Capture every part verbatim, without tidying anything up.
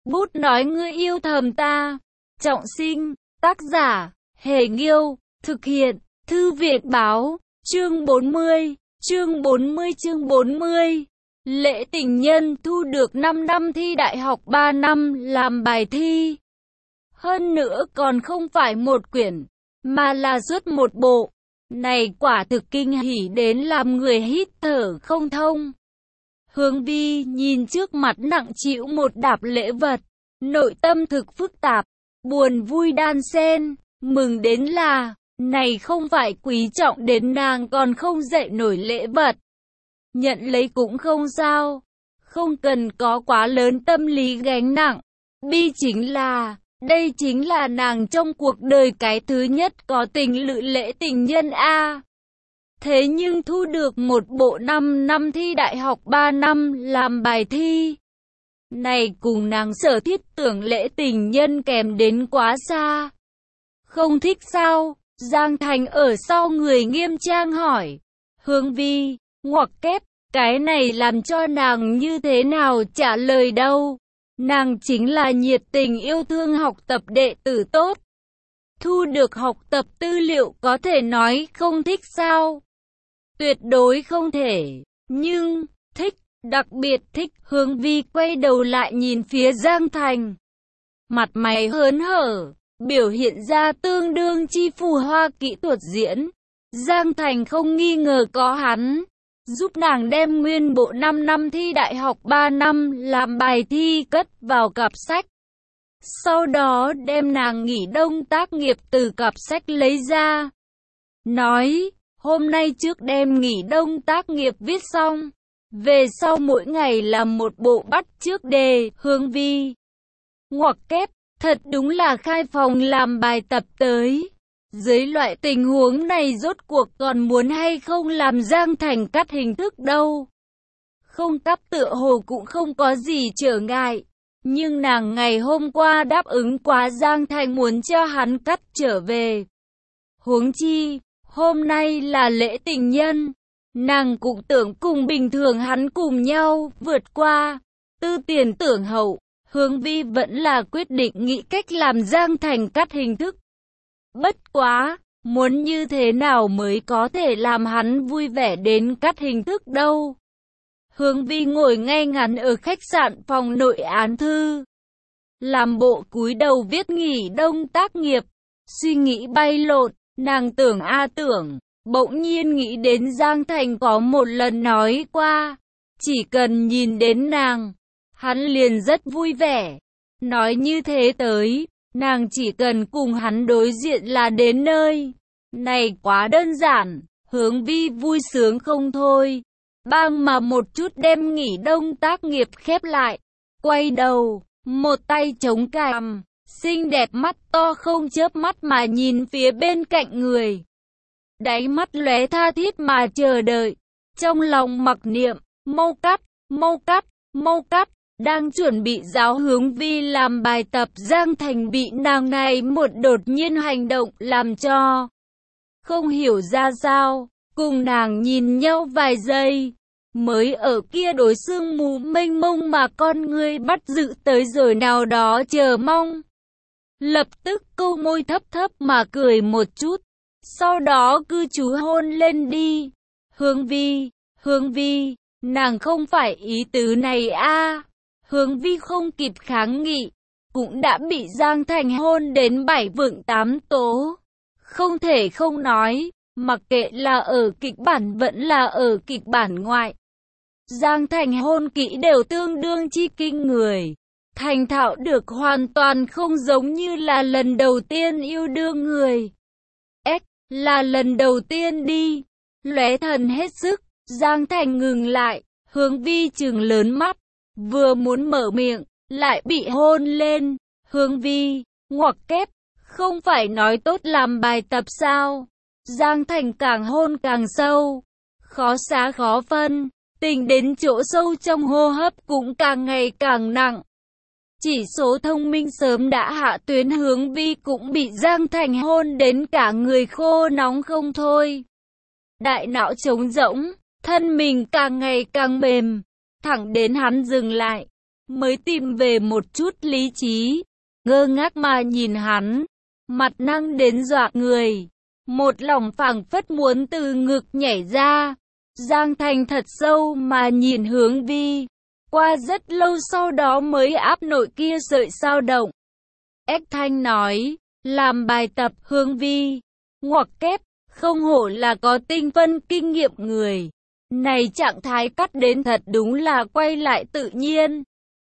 Bút nói ngươi yêu thầm ta. Trọng sinh, tác giả, Hề Nghiêu, thực hiện, Thư viện Báo, chương bốn mươi, chương bốn mươi chương bốn mươi. Lễ tình nhân thu được năm năm thi đại học ba năm làm bài thi. Hơn nữa còn không phải một quyển, mà là suốt một bộ. Này quả thực kinh hỉ đến làm người hít thở không thông. Hướng Vi nhìn trước mặt nặng trĩu một đạp lễ vật, nội tâm thực phức tạp, buồn vui đan xen, mừng đến là, này không phải quý trọng đến nàng còn không dậy nổi lễ vật. Nhận lấy cũng không sao, không cần có quá lớn tâm lý gánh nặng. Bi chính là, đây chính là nàng trong cuộc đời cái thứ nhất có tình lự lễ tình nhân a. Thế nhưng thu được một bộ năm năm thi đại học ba năm làm bài thi. Này cùng nàng sở thiết tưởng lễ tình nhân kèm đến quá xa. Không thích sao? Giang Thành ở sau người nghiêm trang hỏi. Hướng Vi, ngoặc kép, cái này làm cho nàng như thế nào trả lời đâu. Nàng chính là nhiệt tình yêu thương học tập đệ tử tốt. Thu được học tập tư liệu có thể nói không thích sao? Tuyệt đối không thể, nhưng, thích, đặc biệt thích. Hướng Vi quay đầu lại nhìn phía Giang Thành. Mặt mày hớn hở, biểu hiện ra tương đương chi phù hoa kỹ thuật diễn. Giang Thành không nghi ngờ có hắn, giúp nàng đem nguyên bộ năm năm thi đại học ba năm làm bài thi cất vào cặp sách. Sau đó đem nàng nghỉ đông tác nghiệp từ cặp sách lấy ra. Nói, hôm nay trước đem nghỉ đông tác nghiệp viết xong. Về sau mỗi ngày làm một bộ bắt trước đề. Hướng Vi, ngoặc kép, thật đúng là khai phòng làm bài tập tới. Dưới loại tình huống này rốt cuộc còn muốn hay không làm Giang Thành cắt hình thức đâu. Không cắt tựa hồ cũng không có gì trở ngại. Nhưng nàng ngày hôm qua đáp ứng quá Giang Thành muốn cho hắn cắt trở về. Huống chi, hôm nay là lễ tình nhân. Nàng cũng tưởng cùng bình thường hắn cùng nhau vượt qua. Tư tiền tưởng hậu, Hướng Vi vẫn là quyết định nghĩ cách làm Giang Thành cắt hình thức. Bất quá, muốn như thế nào mới có thể làm hắn vui vẻ đến cắt hình thức đâu. Hướng Vi ngồi ngay ngắn ở khách sạn phòng nội án thư. Làm bộ cúi đầu viết nghỉ đông tác nghiệp. Suy nghĩ bay lộn, nàng tưởng a tưởng. Bỗng nhiên nghĩ đến Giang Thành có một lần nói qua. Chỉ cần nhìn đến nàng, hắn liền rất vui vẻ. Nói như thế tới, nàng chỉ cần cùng hắn đối diện là đến nơi. Này quá đơn giản, Hướng Vi vui sướng không thôi. Bang mà một chút đem nghỉ đông tác nghiệp khép lại. Quay đầu, một tay chống cằm, xinh đẹp mắt to không chớp mắt mà nhìn phía bên cạnh người. Đáy mắt lóe tha thiết mà chờ đợi. Trong lòng mặc niệm, mau cắt, mau cắt, mau cắt. Đang chuẩn bị giáo Hướng Vi làm bài tập, Giang Thành bị nàng này một đột nhiên hành động làm cho không hiểu ra sao, cùng nàng nhìn nhau vài giây, mới ở kia đối sương mù mênh mông mà con người bắt giữ tới rồi nào đó chờ mong. Lập tức câu môi thấp thấp mà cười một chút, sau đó cư chú hôn lên đi. Hướng Vi, Hướng Vi, nàng không phải ý tứ này a. Hướng Vi không kịp kháng nghị, cũng đã bị Giang Thành hôn đến bảy vượng tám tố. Không thể không nói, mặc kệ là ở kịch bản vẫn là ở kịch bản ngoại. Giang Thành hôn kỹ đều tương đương chi kinh người. Thành thạo được hoàn toàn không giống như là lần đầu tiên yêu đương người. Ếch, là lần đầu tiên đi. Lóe thần hết sức, Giang Thành ngừng lại, Hướng Vi trừng lớn mắt. Vừa muốn mở miệng, lại bị hôn lên. Hướng Vi, ngoặc kép, không phải nói tốt làm bài tập sao? Giang Thành càng hôn càng sâu, khó xá khó phân, tình đến chỗ sâu trong hô hấp cũng càng ngày càng nặng. Chỉ số thông minh sớm đã hạ tuyến, Hướng Vi cũng bị Giang Thành hôn đến cả người khô nóng không thôi. Đại não trống rỗng, thân mình càng ngày càng mềm. Thẳng đến hắn dừng lại, mới tìm về một chút lý trí, ngơ ngác mà nhìn hắn, mặt năng đến dọa người, một lòng phảng phất muốn từ ngực nhảy ra. Giang Thành thật sâu mà nhìn Hướng Vi, qua rất lâu sau đó mới áp nội kia sợi sao động. Ếch Thanh nói, làm bài tập Hướng Vi, ngoặc kép, không hổ là có tinh phân kinh nghiệm người. Này trạng thái cắt đến thật đúng là quay lại tự nhiên.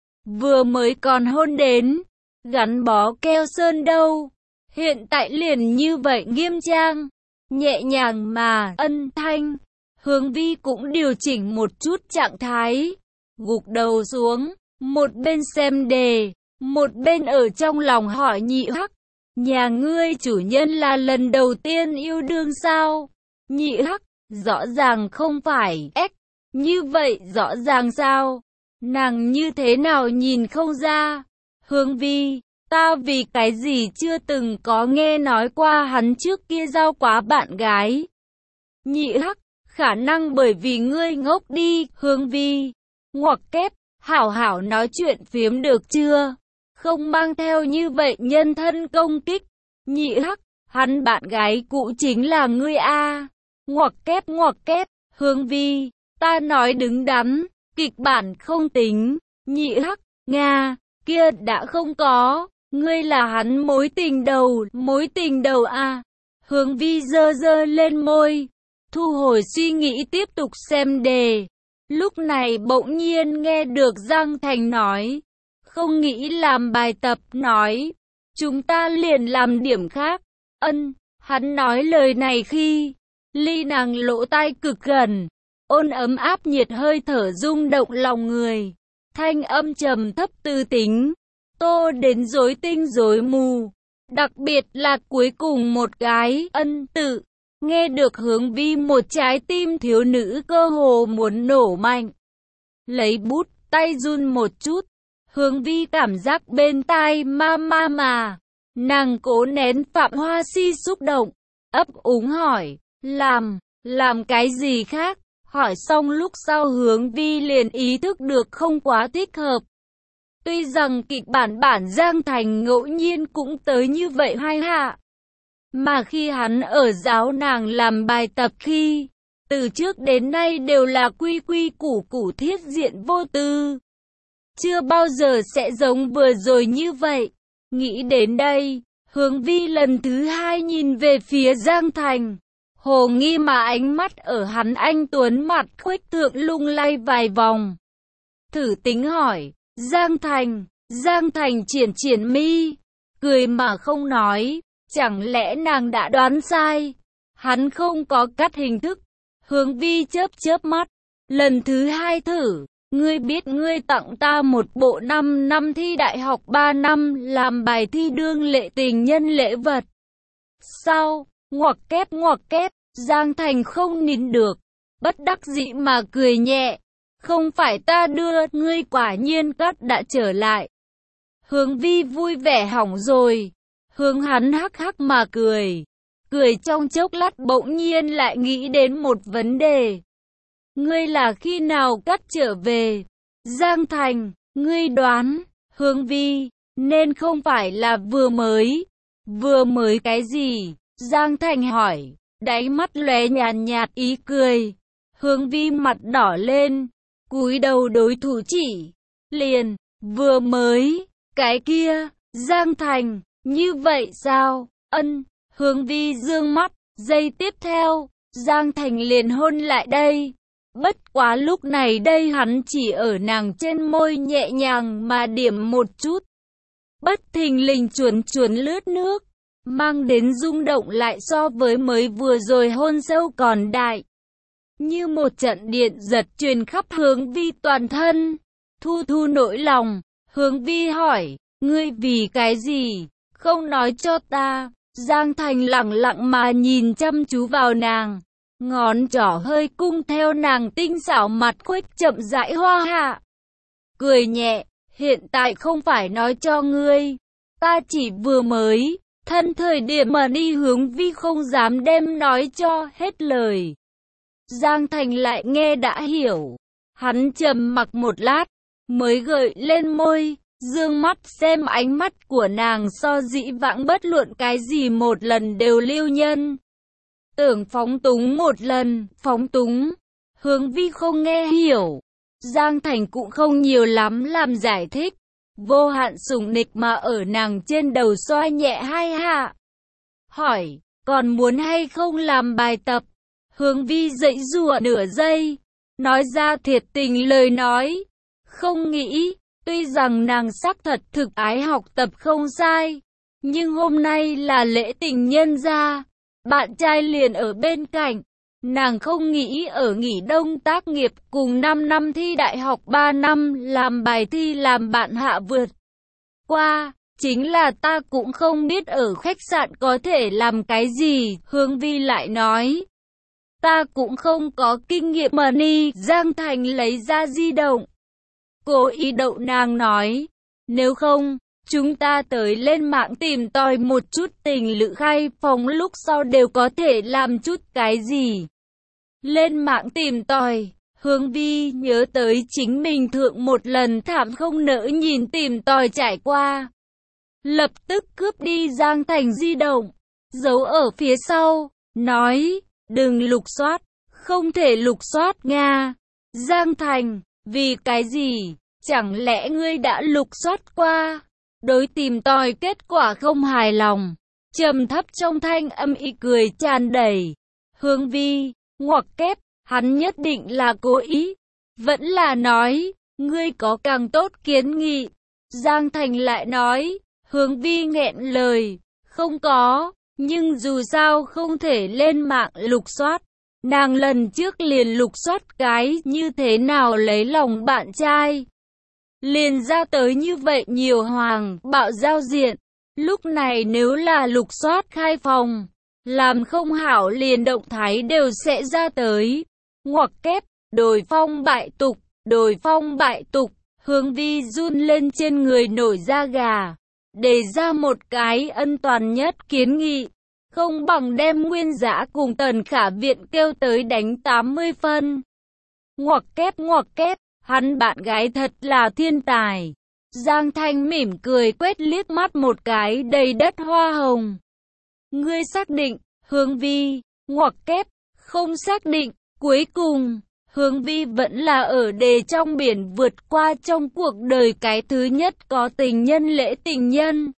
Vừa mới còn hôn đến, gắn bó keo sơn đâu. Hiện tại liền như vậy nghiêm trang, nhẹ nhàng mà ân thanh. Hướng Vi cũng điều chỉnh một chút trạng thái, gục đầu xuống, một bên xem đề, một bên ở trong lòng hỏi Nhị Hắc, nhà ngươi chủ nhân là lần đầu tiên yêu đương sao? Nhị Hắc, rõ ràng không phải, ếch, như vậy rõ ràng sao? Nàng như thế nào nhìn không ra? Hướng Vi, ta vì cái gì chưa từng có nghe nói qua hắn trước kia giao quá bạn gái. Nhị Hắc, khả năng bởi vì ngươi ngốc đi. Hướng Vi, ngoặc kép, hảo hảo nói chuyện phiếm được chưa? Không mang theo như vậy nhân thân công kích. Nhị Hắc, hắn bạn gái cũ chính là ngươi a. Ngoặc kép ngoặc kép, Hướng Vi, ta nói đứng đắn, kịch bản không tính. Nhị Hắc, Nga, kia đã không có, ngươi là hắn mối tình đầu, mối tình đầu a. Hướng Vi giơ giơ lên môi, thu hồi suy nghĩ tiếp tục xem đề. Lúc này bỗng nhiên nghe được Giang Thành nói, không nghĩ làm bài tập, nói, chúng ta liền làm điểm khác. Ân, hắn nói lời này khi, ly nàng lỗ tai cực gần, ôn ấm áp nhiệt hơi thở rung động lòng người, thanh âm trầm thấp tư tính, tô đến rối tinh rối mù, đặc biệt là cuối cùng một cái ân tự. Nghe được Hướng Vi một trái tim thiếu nữ cơ hồ muốn nổ mạnh. Lấy bút, tay run một chút. Hướng Vi cảm giác bên tai ma ma mà. Nàng cố nén Phạm Hoa Si xúc động. Ấp úng hỏi, làm, làm cái gì khác? Hỏi xong lúc sau Hướng Vi liền ý thức được không quá thích hợp. Tuy rằng kịch bản bản Giang Thành ngẫu nhiên cũng tới như vậy hai hạ. Mà khi hắn ở giáo nàng làm bài tập khi, từ trước đến nay đều là quy quy củ củ thiết diện vô tư. Chưa bao giờ sẽ giống vừa rồi như vậy. Nghĩ đến đây, Hướng Vi lần thứ hai nhìn về phía Giang Thành. Hồ nghi mà ánh mắt ở hắn anh tuấn mặt khuếch thượng lung lay vài vòng. Thử tính hỏi, Giang Thành, Giang Thành triển triển mi, cười mà không nói. Chẳng lẽ nàng đã đoán sai? Hắn không có cắt hình thức. Hướng Vi chớp chớp mắt. Lần thứ hai thử. Ngươi biết ngươi tặng ta một bộ năm năm thi đại học ba năm làm bài thi đương lệ tình nhân lễ vật. Sao? Ngoặc kép ngoặc kép. Giang Thành không nín được. Bất đắc dĩ mà cười nhẹ. Không phải ta đưa, ngươi quả nhiên cắt đã trở lại. Hướng Vi vui vẻ hỏng rồi. Hướng hắn hắc hắc mà cười. Cười trong chốc lát bỗng nhiên lại nghĩ đến một vấn đề. Ngươi là khi nào cắt trở về? Giang Thành, ngươi đoán. Hướng Vi, nên không phải là vừa mới. Vừa mới cái gì? Giang Thành hỏi. Đáy mắt lóe nhàn nhạt ý cười. Hướng Vi mặt đỏ lên. Cúi đầu đối thủ chỉ. Liền, vừa mới. Cái kia, Giang Thành. Như vậy sao? Ân, Hướng Vi dương mắt, giây tiếp theo, Giang Thành liền hôn lại đây. Bất quá lúc này đây hắn chỉ ở nàng trên môi nhẹ nhàng mà điểm một chút. Bất thình lình chuồn chuồn lướt nước, mang đến rung động lại so với mới vừa rồi hôn sâu còn đại. Như một trận điện giật truyền khắp Hướng Vi toàn thân. Thu thu nỗi lòng, Hướng Vi hỏi, ngươi vì cái gì? Không nói cho ta. Giang Thành lặng lặng mà nhìn chăm chú vào nàng. Ngón trỏ hơi cung theo nàng tinh xảo mặt khuếch chậm rãi hoa hạ. Cười nhẹ, hiện tại không phải nói cho ngươi. Ta chỉ vừa mới, thân thời điểm mà đi. Hướng Vi không dám đem nói cho hết lời. Giang Thành lại nghe đã hiểu. Hắn trầm mặc một lát, mới gợi lên môi, dương mắt xem ánh mắt của nàng so dĩ vãng bất luận cái gì một lần đều lưu nhân. Tưởng phóng túng một lần, phóng túng. Hướng Vi không nghe hiểu. Giang Thành cũng không nhiều lắm làm giải thích. Vô hạn sủng nịch mà ở nàng trên đầu xoa nhẹ hai hạ. Hỏi, còn muốn hay không làm bài tập? Hướng Vi dãy giụa nửa giây. Nói ra thiệt tình lời nói. Không nghĩ, tuy rằng nàng xác thật thực ái học tập không sai. Nhưng hôm nay là lễ tình nhân gia. Bạn trai liền ở bên cạnh. Nàng không nghĩ ở nghỉ đông tác nghiệp cùng năm năm thi đại học ba năm làm bài thi làm bạn hạ vượt qua. Chính là ta cũng không biết ở khách sạn có thể làm cái gì. Hướng Vi lại nói. Ta cũng không có kinh nghiệm mà ni. Giang Thành lấy ra di động. Cố ý đậu nàng nói. Nếu không, chúng ta tới lên mạng tìm tòi một chút tình lữ khai phòng lúc sau đều có thể làm chút cái gì. Lên mạng tìm tòi, Hướng Vi nhớ tới chính mình thượng một lần thảm không nỡ nhìn tìm tòi trải qua. Lập tức cướp đi Giang Thành di động, giấu ở phía sau, nói, đừng lục soát, không thể lục soát Nga. Giang Thành, vì cái gì, chẳng lẽ ngươi đã lục soát qua? Đối tìm tòi kết quả không hài lòng, trầm thấp trong thanh âm ý cười tràn đầy. Hướng Vi, ngoặc kép, hắn nhất định là cố ý. Vẫn là nói, ngươi có càng tốt kiến nghị. Giang Thành lại nói, Hướng Vi nghẹn lời, không có, nhưng dù sao không thể lên mạng lục soát. Nàng lần trước liền lục soát cái như thế nào lấy lòng bạn trai. Liền ra tới như vậy nhiều hoàng, bạo giao diện. Lúc này nếu là lục soát khai phòng, làm không hảo liền động thái đều sẽ ra tới. Ngoặc kép, đồi phong bại tục, đồi phong bại tục. Hướng Vi run lên trên người nổi da gà. Đề ra một cái ân toàn nhất kiến nghị. Không bằng đem Nguyên Dã cùng Tần Khả Viện kêu tới đánh tám mươi phân. Ngoặc kép ngoặc kép, hắn bạn gái thật là thiên tài. Giang Thanh mỉm cười quét liếc mắt một cái đầy đất hoa hồng. Ngươi xác định, Hướng Vi, ngoặc kép, không xác định. Cuối cùng, Hướng Vi vẫn là ở đề trong biển vượt qua trong cuộc đời cái thứ nhất có tình nhân lễ tình nhân.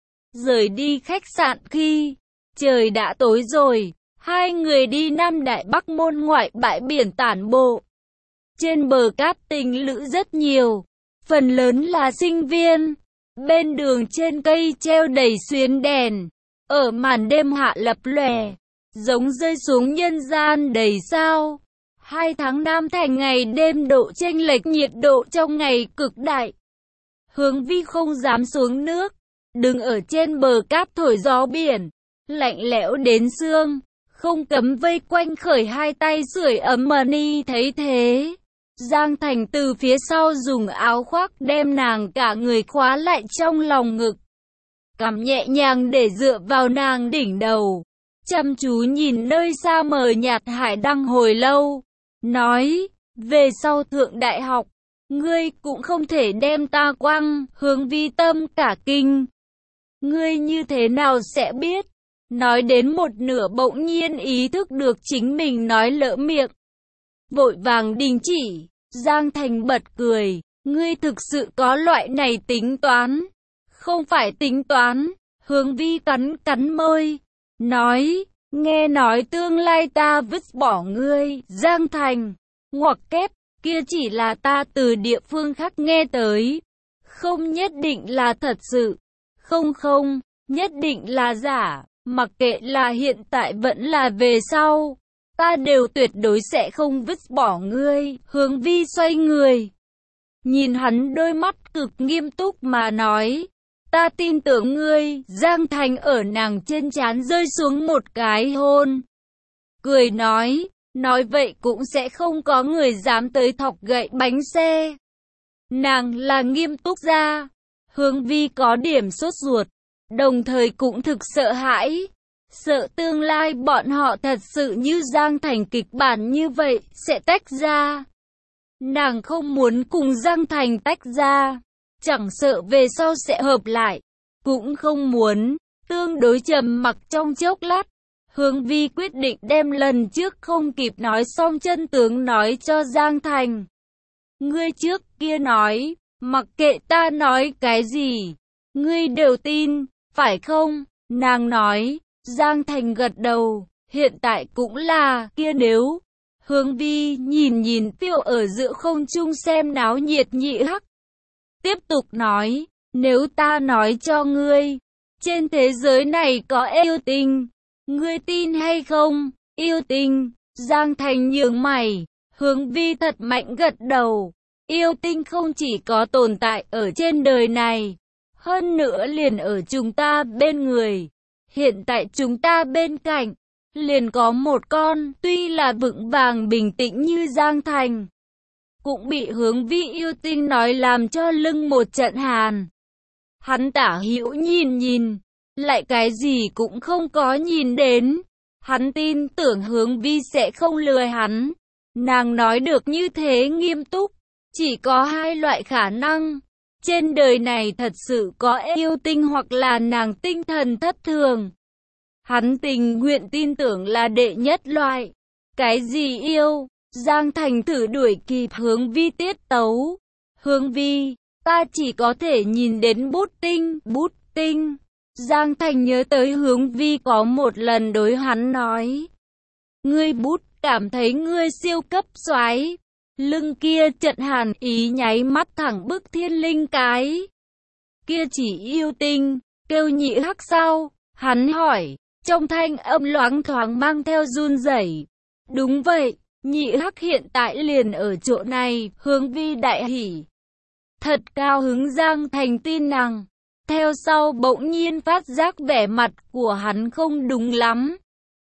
Rời đi khách sạn khi trời đã tối rồi, hai người đi Nam Đại Bắc môn ngoại bãi biển tản bộ. Trên bờ cát tình lữ rất nhiều, phần lớn là sinh viên. Bên đường trên cây treo đầy xuyến đèn, ở màn đêm hạ lập lòe, giống rơi xuống nhân gian đầy sao. Hai tháng năm thành ngày đêm độ chênh lệch nhiệt độ trong ngày cực đại. Hướng Vi không dám xuống nước, đứng ở trên bờ cát thổi gió biển, lạnh lẽo đến xương, không cấm vây quanh khởi hai tay sưởi ấm mà ni. Thấy thế, Giang Thành từ phía sau dùng áo khoác đem nàng cả người khóa lại trong lòng ngực, cằm nhẹ nhàng để dựa vào nàng đỉnh đầu, chăm chú nhìn nơi xa mờ nhạt hải đăng hồi lâu, nói, về sau thượng đại học, ngươi cũng không thể đem ta quăng. Hướng Vi tâm cả kinh. Ngươi như thế nào sẽ biết? Nói đến một nửa bỗng nhiên ý thức được chính mình nói lỡ miệng. Vội vàng đình chỉ, Giang Thành bật cười, ngươi thực sự có loại này tính toán? Không phải tính toán, Hướng Vi cắn cắn môi, nói, nghe nói tương lai ta vứt bỏ ngươi. Giang Thành, ngoặc kép, kia chỉ là ta từ địa phương khác nghe tới, không nhất định là thật sự, không không, nhất định là giả. Mặc kệ là hiện tại vẫn là về sau, ta đều tuyệt đối sẽ không vứt bỏ ngươi. Hướng Vi xoay người, nhìn hắn đôi mắt cực nghiêm túc mà nói, ta tin tưởng ngươi. Giang Thành ở nàng trên trán rơi xuống một cái hôn, cười nói, nói vậy cũng sẽ không có người dám tới thọc gậy bánh xe. Nàng là nghiêm túc ra. Hướng Vi có điểm sốt ruột, đồng thời cũng thực sợ hãi, sợ tương lai bọn họ thật sự như Giang Thành kịch bản như vậy sẽ tách ra. Nàng không muốn cùng Giang Thành tách ra, chẳng sợ về sau sẽ hợp lại, cũng không muốn. Tương đối trầm mặc trong chốc lát, Hướng Vi quyết định đem lần trước không kịp nói xong chân tướng nói cho Giang Thành. Ngươi trước kia nói, mặc kệ ta nói cái gì, ngươi đều tin, phải không? Nàng nói. Giang Thành gật đầu, hiện tại cũng là, kia nếu. Hướng Vi nhìn nhìn phiêu ở giữa không trung xem náo nhiệt Nhị Hắc. Tiếp tục nói, nếu ta nói cho ngươi, trên thế giới này có yêu tinh, ngươi tin hay không? Yêu tinh. Giang Thành nhướng mày. Hướng Vi thật mạnh gật đầu. Yêu tinh không chỉ có tồn tại ở trên đời này, hơn nữa liền ở chúng ta bên người. Hiện tại chúng ta bên cạnh, liền có một con, tuy là vững vàng bình tĩnh như Giang Thành, cũng bị Hướng Vi yêu tinh nói làm cho lưng một trận hàn. Hắn tả hữu nhìn nhìn, lại cái gì cũng không có nhìn đến. Hắn tin tưởng Hướng Vi sẽ không lừa hắn. Nàng nói được như thế nghiêm túc, chỉ có hai loại khả năng. Trên đời này thật sự có yêu tinh hoặc là nàng tinh thần thất thường. Hắn tình nguyện tin tưởng là đệ nhất loại. Cái gì yêu? Giang Thành thử đuổi kịp Hướng Vi tiết tấu. Hướng Vi, ta chỉ có thể nhìn đến bút tinh, bút tinh. Giang Thành nhớ tới Hướng Vi có một lần đối hắn nói. Ngươi bút, cảm thấy ngươi siêu cấp soái. Lưng kia trận hàn ý nháy mắt thẳng bức Thiên Linh cái. Kia chỉ yêu tinh, kêu Nhị Hắc sao? Hắn hỏi, trong thanh âm loáng thoáng mang theo run rẩy. Đúng vậy, Nhị Hắc hiện tại liền ở chỗ này. Hướng Vi đại hỉ. Thật cao hứng. Giang Thành tin nàng. Theo sau bỗng nhiên phát giác vẻ mặt của hắn không đúng lắm.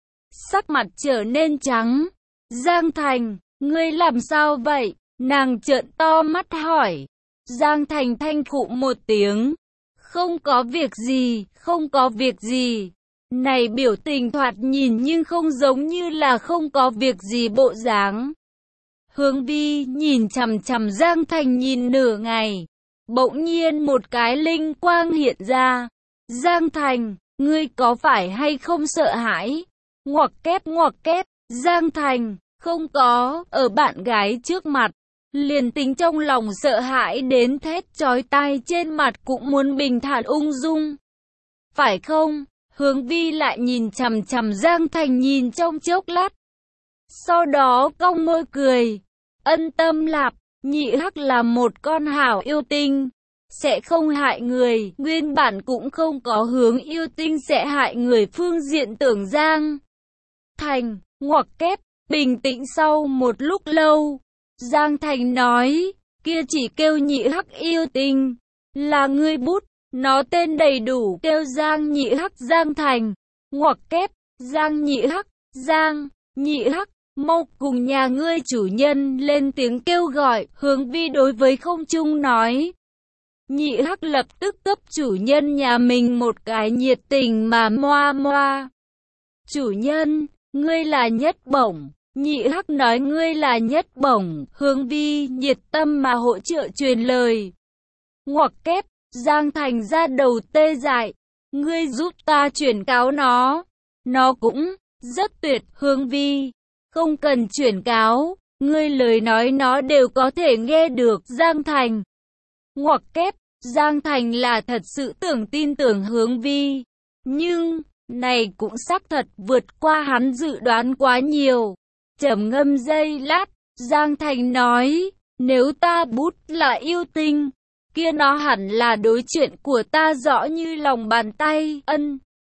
Sắc mặt trở nên trắng. Giang Thành, ngươi làm sao vậy? Nàng trợn to mắt hỏi. Giang Thành thanh khụ một tiếng. Không có việc gì, không có việc gì. Này biểu tình thoạt nhìn nhưng không giống như là không có việc gì bộ dáng. Hướng Vi nhìn chằm chằm Giang Thành nhìn nửa ngày. Bỗng nhiên một cái linh quang hiện ra. Giang Thành, ngươi có phải hay không sợ hãi? Ngoặc kép ngoặc kép. Giang Thành, không có, ở bạn gái trước mặt. Liền tính trong lòng sợ hãi đến thét chói tai trên mặt cũng muốn bình thản ung dung. Phải không? Hướng Vi lại nhìn chằm chằm Giang Thành nhìn trong chốc lát. Sau đó cong môi cười. Ân tâm lạp, Nhị Hắc là một con hảo yêu tinh, sẽ không hại người. Nguyên bản cũng không có hướng yêu tinh sẽ hại người phương diện tưởng Giang Thành, ngoặc kép, bình tĩnh sau một lúc lâu. Giang Thành nói, kia chỉ kêu Nhị Hắc yêu tinh, là ngươi bút, nó tên đầy đủ kêu Giang Nhị Hắc. Giang Thành, ngoặc kép, Giang Nhị Hắc, Giang, Nhị Hắc, mau cùng nhà ngươi chủ nhân lên tiếng kêu gọi. Hướng Vi đối với không trung nói. Nhị Hắc lập tức cấp chủ nhân nhà mình một cái nhiệt tình mà moa moa. Chủ nhân, ngươi là nhất bổng. Nhị Hắc nói ngươi là nhất bổng. Hướng Vi nhiệt tâm mà hỗ trợ truyền lời. Ngoặc kép, Giang Thành ra đầu tê dại. Ngươi giúp ta chuyển cáo nó. Nó cũng rất tuyệt. Hướng Vi, không cần chuyển cáo. Ngươi lời nói nó đều có thể nghe được. Giang Thành, ngoặc kép, Giang Thành là thật sự tưởng tin tưởng Hướng Vi. Nhưng, này cũng xác thật vượt qua hắn dự đoán quá nhiều. Trầm ngâm giây lát, Giang Thành nói, nếu ta bút là yêu tinh, kia nó hẳn là đối chuyện của ta rõ như lòng bàn tay. Ân.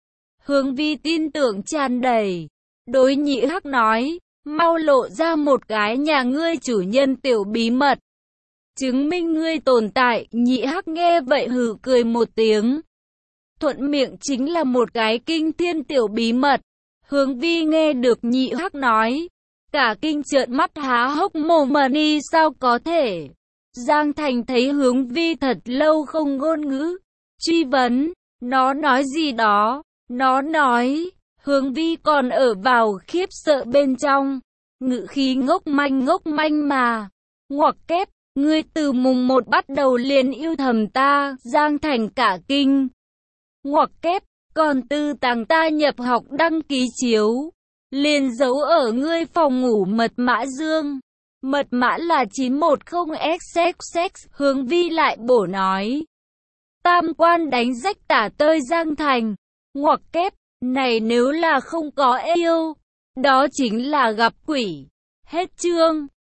Hướng Vi tin tưởng tràn đầy. Đối Nhị Hắc nói, mau lộ ra một cái nhà ngươi chủ nhân tiểu bí mật, chứng minh ngươi tồn tại. Nhị Hắc nghe vậy hừ cười một tiếng. Thuận miệng chính là một cái kinh thiên tiểu bí mật. Hướng Vi nghe được Nhị Hắc nói, cả kinh trợn mắt há hốc mồm mà đi sao có thể. Giang Thành thấy Hướng Vi thật lâu không ngôn ngữ, truy vấn, nó nói gì đó, nó nói, Hướng Vi còn ở vào khiếp sợ bên trong, ngữ khí ngốc manh ngốc manh mà, Ngoặc kép, ngươi từ mùng một bắt đầu liền yêu thầm ta, Giang Thành cả kinh. Ngoặc kép, còn tư tàng ta nhập học đăng ký chiếu, liền giấu ở ngươi phòng ngủ mật mã dương. Mật mã là chín một không x x x, Hướng Vi lại bổ nói. Tam quan đánh rách tả tơi Giang Thành. Ngoặc kép, này nếu là không có yêu, đó chính là gặp quỷ. Hết chương.